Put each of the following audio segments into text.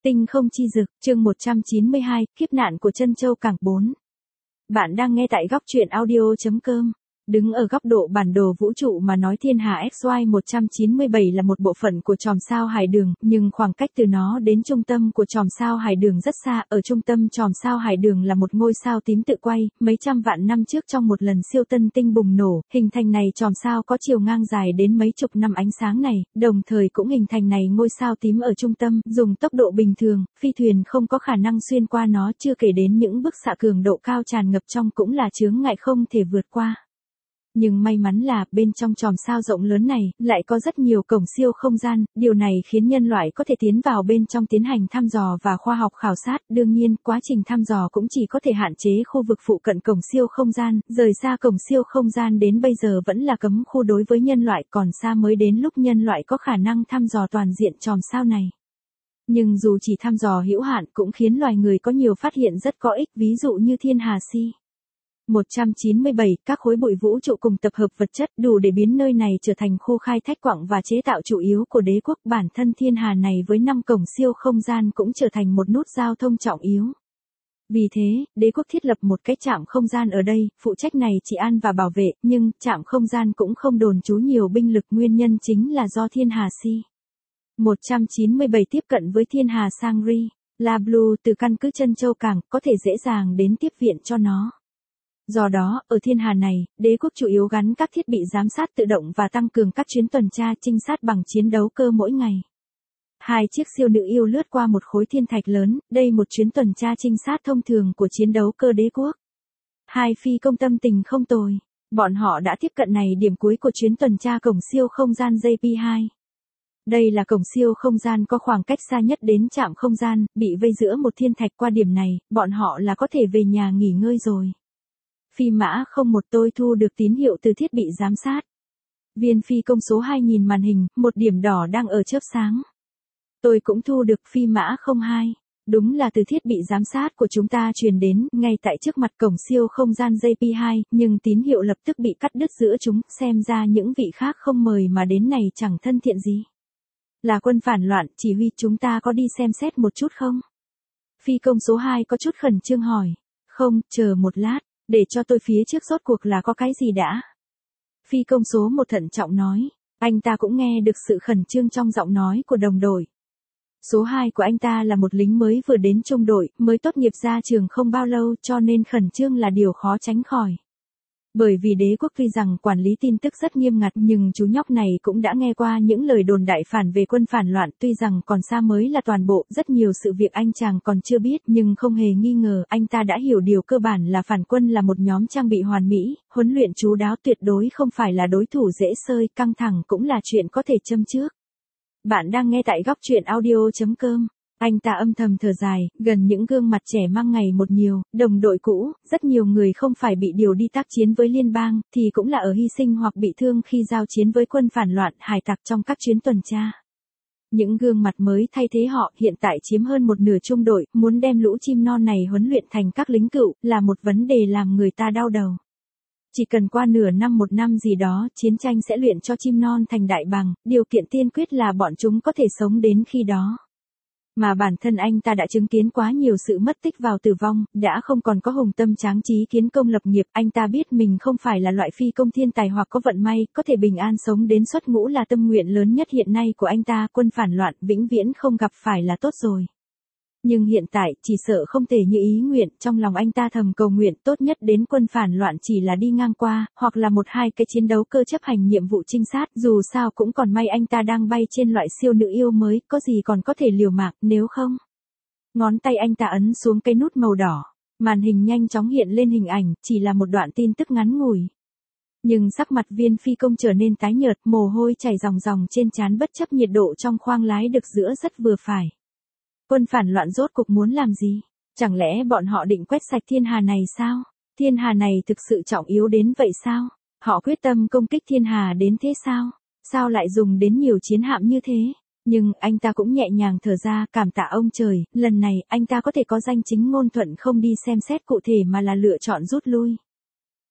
Tinh không chi dực, chương 192, kiếp nạn của Trân Châu Cảng 4. Bạn đang nghe tại góc truyện audio.com. Đứng ở góc độ bản đồ vũ trụ mà nói thiên hà XY 197 là một bộ phận của chòm sao Hải Đường, nhưng khoảng cách từ nó đến trung tâm của chòm sao Hải Đường rất xa. Ở trung tâm chòm sao Hải Đường là một ngôi sao tím tự quay, mấy trăm vạn năm trước trong một lần siêu tân tinh bùng nổ, hình thành này chòm sao có chiều ngang dài đến mấy chục năm ánh sáng này, đồng thời cũng hình thành này ngôi sao tím ở trung tâm, dùng tốc độ bình thường, phi thuyền không có khả năng xuyên qua nó, chưa kể đến những bức xạ cường độ cao tràn ngập trong cũng là chướng ngại không thể vượt qua. Nhưng may mắn là, bên trong chòm sao rộng lớn này, lại có rất nhiều cổng siêu không gian, điều này khiến nhân loại có thể tiến vào bên trong tiến hành thăm dò và khoa học khảo sát. Đương nhiên, quá trình thăm dò cũng chỉ có thể hạn chế khu vực phụ cận cổng siêu không gian, rời xa cổng siêu không gian đến bây giờ vẫn là cấm khu đối với nhân loại, còn xa mới đến lúc nhân loại có khả năng thăm dò toàn diện chòm sao này. Nhưng dù chỉ thăm dò hữu hạn cũng khiến loài người có nhiều phát hiện rất có ích, ví dụ như thiên hà Si 197, các khối bụi vũ trụ cùng tập hợp vật chất đủ để biến nơi này trở thành khu khai thác quặng và chế tạo chủ yếu của đế quốc. Bản thân thiên hà này với 5 cổng siêu không gian cũng trở thành một nút giao thông trọng yếu. Vì thế, đế quốc thiết lập một cái trạm không gian ở đây, phụ trách này trị an và bảo vệ, nhưng trạm không gian cũng không đồn trú nhiều binh lực, nguyên nhân chính là do thiên hà Si 197 tiếp cận với thiên hà Sangri La Blue từ căn cứ Trân Châu Cảng, có thể dễ dàng đến tiếp viện cho nó. Do đó, ở thiên hà này, đế quốc chủ yếu gắn các thiết bị giám sát tự động và tăng cường các chuyến tuần tra trinh sát bằng chiến đấu cơ mỗi ngày. 2 chiếc siêu nữ yêu lướt qua một khối thiên thạch lớn, đây một chuyến tuần tra trinh sát thông thường của chiến đấu cơ đế quốc. 2 phi công tâm tình không tồi, bọn họ đã tiếp cận này điểm cuối của chuyến tuần tra cổng siêu không gian JP2. Đây là cổng siêu không gian có khoảng cách xa nhất đến trạm không gian, bị vây giữa một thiên thạch. Qua điểm này, bọn họ là có thể về nhà nghỉ ngơi rồi. Phi mã 01 tôi thu được tín hiệu từ thiết bị giám sát. Viên phi công số 2 nhìn màn hình, một điểm đỏ đang ở chớp sáng. Tôi cũng thu được phi mã 02. Đúng là từ thiết bị giám sát của chúng ta truyền đến, ngay tại trước mặt cổng siêu không gian JP2, nhưng tín hiệu lập tức bị cắt đứt giữa chúng, xem ra những vị khác không mời mà đến này chẳng thân thiện gì. Là quân phản loạn, chỉ huy chúng ta có đi xem xét một chút không? Phi công số 2 có chút khẩn trương hỏi. Không, chờ một lát. Để cho tôi phía trước rốt cuộc là có cái gì đã. Phi công số 1 thận trọng nói. Anh ta cũng nghe được sự khẩn trương trong giọng nói của đồng đội. Số 2 của anh ta là một lính mới vừa đến trung đội, mới tốt nghiệp ra trường không bao lâu, cho nên khẩn trương là điều khó tránh khỏi. Bởi vì đế quốc tuy rằng quản lý tin tức rất nghiêm ngặt, nhưng chú nhóc này cũng đã nghe qua những lời đồn đại phản về quân phản loạn, tuy rằng còn xa mới là toàn bộ, rất nhiều sự việc anh chàng còn chưa biết, nhưng không hề nghi ngờ, anh ta đã hiểu điều cơ bản là phản quân là một nhóm trang bị hoàn mỹ, huấn luyện chú đáo, tuyệt đối không phải là đối thủ dễ xơi, căng thẳng cũng là chuyện có thể châm trước. Bạn đang nghe tại góc truyện audio.com. Anh ta âm thầm thở dài, gần những gương mặt trẻ mang ngày một nhiều, đồng đội cũ, rất nhiều người không phải bị điều đi tác chiến với liên bang, thì cũng là ở hy sinh hoặc bị thương khi giao chiến với quân phản loạn, hải tặc trong các chuyến tuần tra. Những gương mặt mới thay thế họ hiện tại chiếm hơn một nửa trung đội, muốn đem lũ chim non này huấn luyện thành các lính cựu, là một vấn đề làm người ta đau đầu. Chỉ cần qua nửa năm một năm gì đó, chiến tranh sẽ luyện cho chim non thành đại bàng, điều kiện tiên quyết là bọn chúng có thể sống đến khi đó. Mà bản thân anh ta đã chứng kiến quá nhiều sự mất tích vào tử vong, đã không còn có hùng tâm tráng trí kiến công lập nghiệp. Anh ta biết mình không phải là loại phi công thiên tài hoặc có vận may, có thể bình an sống đến xuất ngũ là tâm nguyện lớn nhất hiện nay của anh ta. Quân phản loạn vĩnh viễn không gặp phải là tốt rồi. Nhưng hiện tại, chỉ sợ không thể như ý nguyện, trong lòng anh ta thầm cầu nguyện tốt nhất đến quân phản loạn chỉ là đi ngang qua, hoặc là 1-2 cái chiến đấu cơ chấp hành nhiệm vụ trinh sát, dù sao cũng còn may anh ta đang bay trên loại siêu nữ yêu mới, có gì còn có thể liều mạng, nếu không. Ngón tay anh ta ấn xuống cái nút màu đỏ, màn hình nhanh chóng hiện lên hình ảnh, chỉ là một đoạn tin tức ngắn ngủi. Nhưng sắc mặt viên phi công trở nên tái nhợt, mồ hôi chảy ròng ròng trên trán bất chấp nhiệt độ trong khoang lái được giữa rất vừa phải. Quân phản loạn rốt cuộc muốn làm gì? Chẳng lẽ bọn họ định quét sạch thiên hà này sao? Thiên hà này thực sự trọng yếu đến vậy sao? Họ quyết tâm công kích thiên hà đến thế sao? Sao lại dùng đến nhiều chiến hạm như thế? Nhưng anh ta cũng nhẹ nhàng thở ra, cảm tạ ông trời, lần này anh ta có thể có danh chính ngôn thuận không đi xem xét cụ thể mà là lựa chọn rút lui.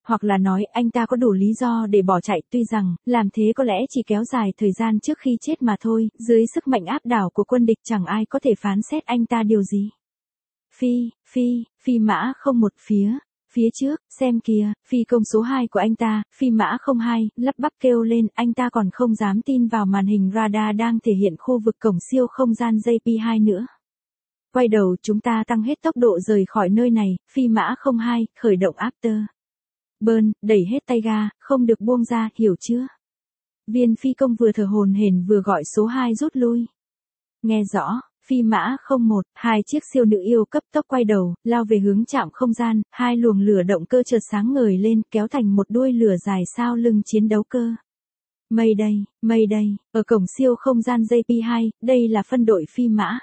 Hoặc là nói anh ta có đủ lý do để bỏ chạy, tuy rằng, làm thế có lẽ chỉ kéo dài thời gian trước khi chết mà thôi, dưới sức mạnh áp đảo của quân địch chẳng ai có thể phán xét anh ta điều gì. Phi mã 01 phía trước, xem kìa, phi công số 2 của anh ta, phi mã 02, lắp bắp kêu lên, anh ta còn không dám tin vào màn hình radar đang thể hiện khu vực cổng siêu không gian JP2 nữa. Quay đầu chúng ta tăng hết tốc độ rời khỏi nơi này, phi mã 02, khởi động after burn, đẩy hết tay ga, không được buông ra, hiểu chưa? Viên phi công vừa thở hổn hển vừa gọi số 2 rút lui. Nghe rõ, phi mã 01, hai chiếc siêu nữ yêu cấp tốc quay đầu, lao về hướng trạm không gian, hai luồng lửa động cơ chợt sáng ngời lên, kéo thành một đuôi lửa dài sau lưng chiến đấu cơ. Mayday, ở cổng siêu không gian JP2, đây là phân đội phi mã.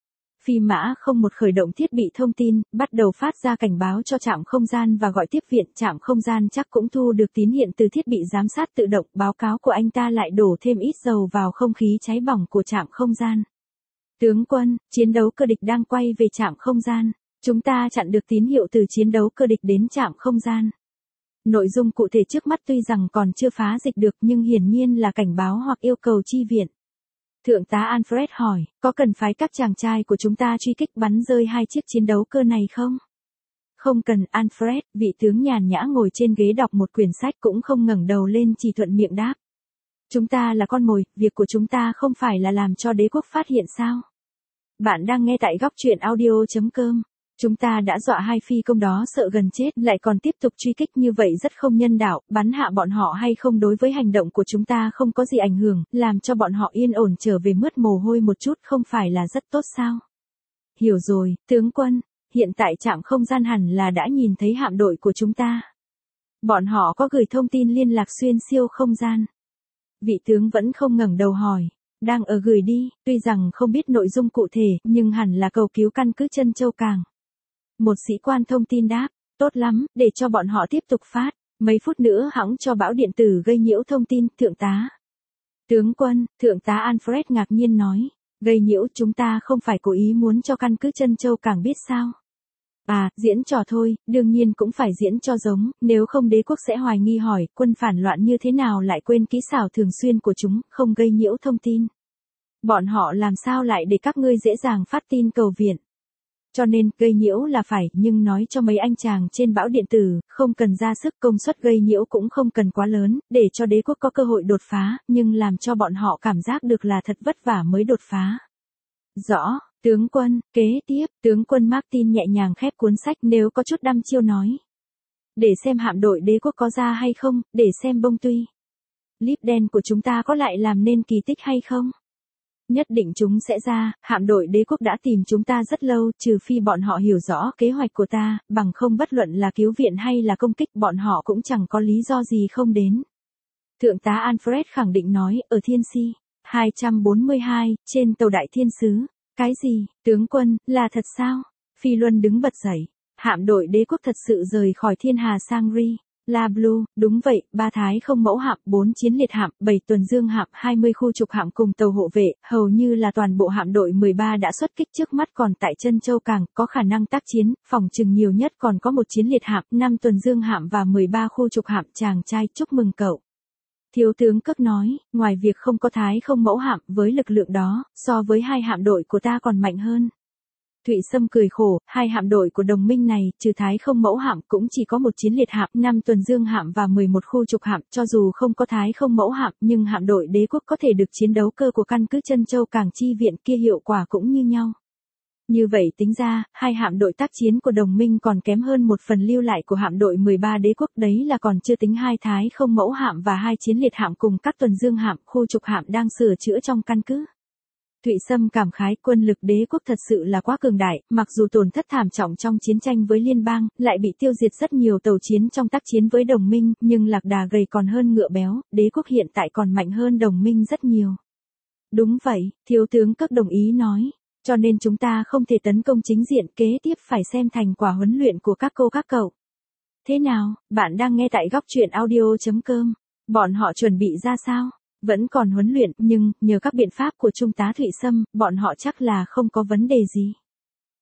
Phi mã 01 khởi động thiết bị thông tin, bắt đầu phát ra cảnh báo cho trạm không gian và gọi tiếp viện. Trạm không gian chắc cũng thu được tín hiệu từ thiết bị giám sát tự động. Báo cáo của anh ta lại đổ thêm ít dầu vào không khí cháy bỏng của trạm không gian. Tướng quân, chiến đấu cơ địch đang quay về trạm không gian. Chúng ta chặn được tín hiệu từ chiến đấu cơ địch đến trạm không gian. Nội dung cụ thể trước mắt tuy rằng còn chưa phá dịch được nhưng hiển nhiên là cảnh báo hoặc yêu cầu chi viện. Thượng tá Alfred hỏi, có cần phái các chàng trai của chúng ta truy kích bắn rơi hai chiếc chiến đấu cơ này không? Không cần, Alfred, vị tướng nhàn nhã ngồi trên ghế đọc một quyển sách cũng không ngẩng đầu lên, chỉ thuận miệng đáp. Chúng ta là con mồi, việc của chúng ta không phải là làm cho đế quốc phát hiện sao? Bạn đang nghe tại góc truyện audio.com. Chúng ta đã dọa hai phi công đó sợ gần chết, lại còn tiếp tục truy kích như vậy rất không nhân đạo, bắn hạ bọn họ hay không đối với hành động của chúng ta không có gì ảnh hưởng, làm cho bọn họ yên ổn trở về mướt mồ hôi một chút không phải là rất tốt sao? Hiểu rồi, tướng quân, hiện tại trạm không gian hẳn là đã nhìn thấy hạm đội của chúng ta. Bọn họ có gửi thông tin liên lạc xuyên siêu không gian. Vị tướng vẫn không ngẩng đầu hỏi. Đang ở gửi đi, tuy rằng không biết nội dung cụ thể, nhưng hẳn là cầu cứu căn cứ Trân Châu Cảng. Một sĩ quan thông tin đáp, tốt lắm, để cho bọn họ tiếp tục phát, mấy phút nữa hẵng cho bão điện tử gây nhiễu thông tin, thượng tá. Tướng quân, thượng tá Alfred ngạc nhiên nói, gây nhiễu chúng ta không phải cố ý muốn cho căn cứ Trân Châu Cảng biết sao. À, diễn trò thôi, đương nhiên cũng phải diễn cho giống, nếu không đế quốc sẽ hoài nghi hỏi, quân phản loạn như thế nào lại quên kỹ xảo thường xuyên của chúng, không gây nhiễu thông tin. Bọn họ làm sao lại để các ngươi dễ dàng phát tin cầu viện. Cho nên, gây nhiễu là phải, nhưng nói cho mấy anh chàng trên bão điện tử, không cần ra sức, công suất gây nhiễu cũng không cần quá lớn, để cho đế quốc có cơ hội đột phá, nhưng làm cho bọn họ cảm giác được là thật vất vả mới đột phá. Rõ, tướng quân, kế tiếp, tướng quân Martin nhẹ nhàng khép cuốn sách nếu có chút đăm chiêu nói. Để xem hạm đội đế quốc có ra hay không, để xem bông tuy. Líp đen của chúng ta có lại làm nên kỳ tích hay không? Nhất định chúng sẽ ra, hạm đội đế quốc đã tìm chúng ta rất lâu, trừ phi bọn họ hiểu rõ kế hoạch của ta, bằng không bất luận là cứu viện hay là công kích bọn họ cũng chẳng có lý do gì không đến. Thượng tá Alfred khẳng định nói, ở Thiên Si 242, trên tàu Đại Thiên Sứ. Cái gì, tướng quân, là thật sao? Phi Luân đứng bật dậy. Hạm đội đế quốc thật sự rời khỏi Thiên Hà sang Ri. La Blue, đúng vậy, 3 thái không mẫu hạm, 4 chiến liệt hạm, 7 tuần dương hạm, 20 khu trục hạm cùng tàu hộ vệ, hầu như là toàn bộ hạm đội 13 đã xuất kích trước mắt còn tại Trân Châu Cảng, có khả năng tác chiến, phòng trừng nhiều nhất còn có một chiến liệt hạm, 5 tuần dương hạm và 13 khu trục hạm, chàng trai, chúc mừng cậu. Thiếu tướng Cất nói, ngoài việc không có thái không mẫu hạm, với lực lượng đó, so với hai hạm đội của ta còn mạnh hơn. Thụy Sâm cười khổ, hai hạm đội của đồng minh này, trừ thái không mẫu hạm cũng chỉ có một chiến liệt hạm, 5 tuần dương hạm và 11 khu trục hạm, cho dù không có thái không mẫu hạm, nhưng hạm đội đế quốc có thể được chiến đấu cơ của căn cứ Trân Châu Cảng chi viện kia hiệu quả cũng như nhau. Như vậy tính ra, hai hạm đội tác chiến của đồng minh còn kém hơn một phần lưu lại của hạm đội 13 đế quốc, đấy là còn chưa tính hai thái không mẫu hạm và hai chiến liệt hạm cùng các tuần dương hạm, khu trục hạm đang sửa chữa trong căn cứ. Thụy Sâm cảm khái, quân lực đế quốc thật sự là quá cường đại, mặc dù tổn thất thảm trọng trong chiến tranh với liên bang, lại bị tiêu diệt rất nhiều tàu chiến trong tác chiến với đồng minh, nhưng lạc đà gầy còn hơn ngựa béo, đế quốc hiện tại còn mạnh hơn đồng minh rất nhiều. Đúng vậy, thiếu tướng Cất đồng ý nói. Cho nên chúng ta không thể tấn công chính diện, kế tiếp phải xem thành quả huấn luyện của các cô các cậu. Thế nào, bạn đang nghe tại góc truyện audio.com. Bọn họ chuẩn bị ra sao? Vẫn còn huấn luyện, nhưng, nhờ các biện pháp của Trung tá Thụy Sâm, bọn họ chắc là không có vấn đề gì.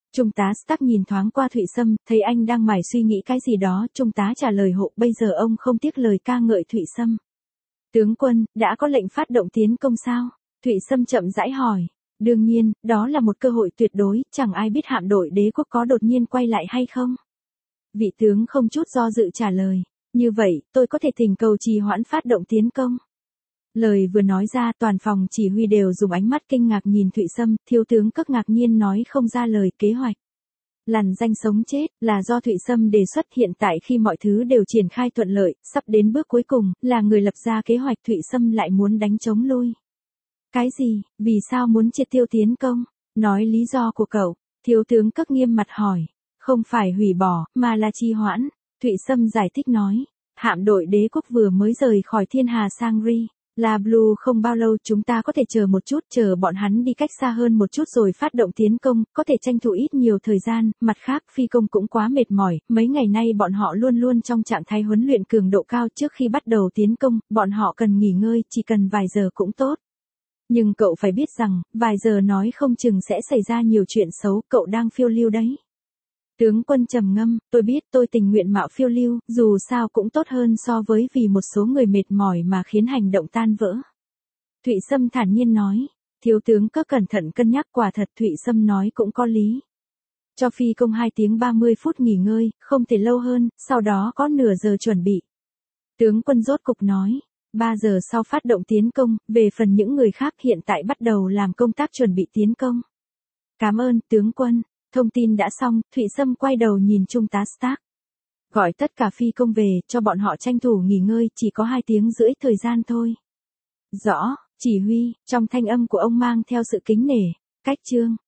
Trung tá Stark nhìn thoáng qua Thụy Sâm, thấy anh đang mải suy nghĩ cái gì đó, Trung tá trả lời hộ, bây giờ ông không tiếc lời ca ngợi Thụy Sâm. Tướng quân, đã có lệnh phát động tiến công sao? Thụy Sâm chậm rãi hỏi. Đương nhiên, đó là một cơ hội tuyệt đối, chẳng ai biết hạm đội đế quốc có đột nhiên quay lại hay không. Vị tướng không chút do dự trả lời. Như vậy, tôi có thể thỉnh cầu trì hoãn phát động tiến công. Lời vừa nói ra, toàn phòng chỉ huy đều dùng ánh mắt kinh ngạc nhìn Thụy Sâm, thiếu tướng Cất ngạc nhiên nói không ra lời. Kế hoạch lằn danh sống chết là do Thụy Sâm đề xuất. Hiện tại khi mọi thứ đều triển khai thuận lợi, sắp đến bước cuối cùng, là người lập ra kế hoạch, Thụy Sâm lại muốn đánh chống lui. Cái gì, vì sao muốn triệt tiêu tiến công? Nói lý do của cậu. Thiếu tướng Cất nghiêm mặt hỏi. Không phải hủy bỏ, mà là trì hoãn. Thụy Sâm giải thích nói. Hạm đội đế quốc vừa mới rời khỏi thiên hà sang Ri La Blue không bao lâu, chúng ta có thể chờ một chút, chờ bọn hắn đi cách xa hơn một chút rồi phát động tiến công, có thể tranh thủ ít nhiều thời gian. Mặt khác, phi công cũng quá mệt mỏi, mấy ngày nay bọn họ luôn luôn trong trạng thái huấn luyện cường độ cao. Trước khi bắt đầu tiến công, bọn họ cần nghỉ ngơi, chỉ cần vài giờ cũng tốt. Nhưng cậu phải biết rằng, vài giờ nói không chừng sẽ xảy ra nhiều chuyện xấu, cậu đang phiêu lưu đấy. Tướng quân trầm ngâm, tôi biết, tôi tình nguyện mạo phiêu lưu, dù sao cũng tốt hơn so với vì một số người mệt mỏi mà khiến hành động tan vỡ. Thụy Sâm thản nhiên nói. Thiếu tướng cứ cẩn thận cân nhắc, quả thật Thụy Sâm nói cũng có lý. Cho phi công 2 tiếng 30 phút nghỉ ngơi, không thể lâu hơn, sau đó có nửa giờ chuẩn bị. Tướng quân rốt cục nói. 3 giờ sau phát động tiến công, về phần những người khác hiện tại bắt đầu làm công tác chuẩn bị tiến công. Cảm ơn, tướng quân. Thông tin đã xong, Thụy Sâm quay đầu nhìn Trung tá Stark. Gọi tất cả phi công về, cho bọn họ tranh thủ nghỉ ngơi, chỉ có 2 tiếng rưỡi thời gian thôi. Rõ, chỉ huy, trong thanh âm của ông mang theo sự kính nể. Cách chương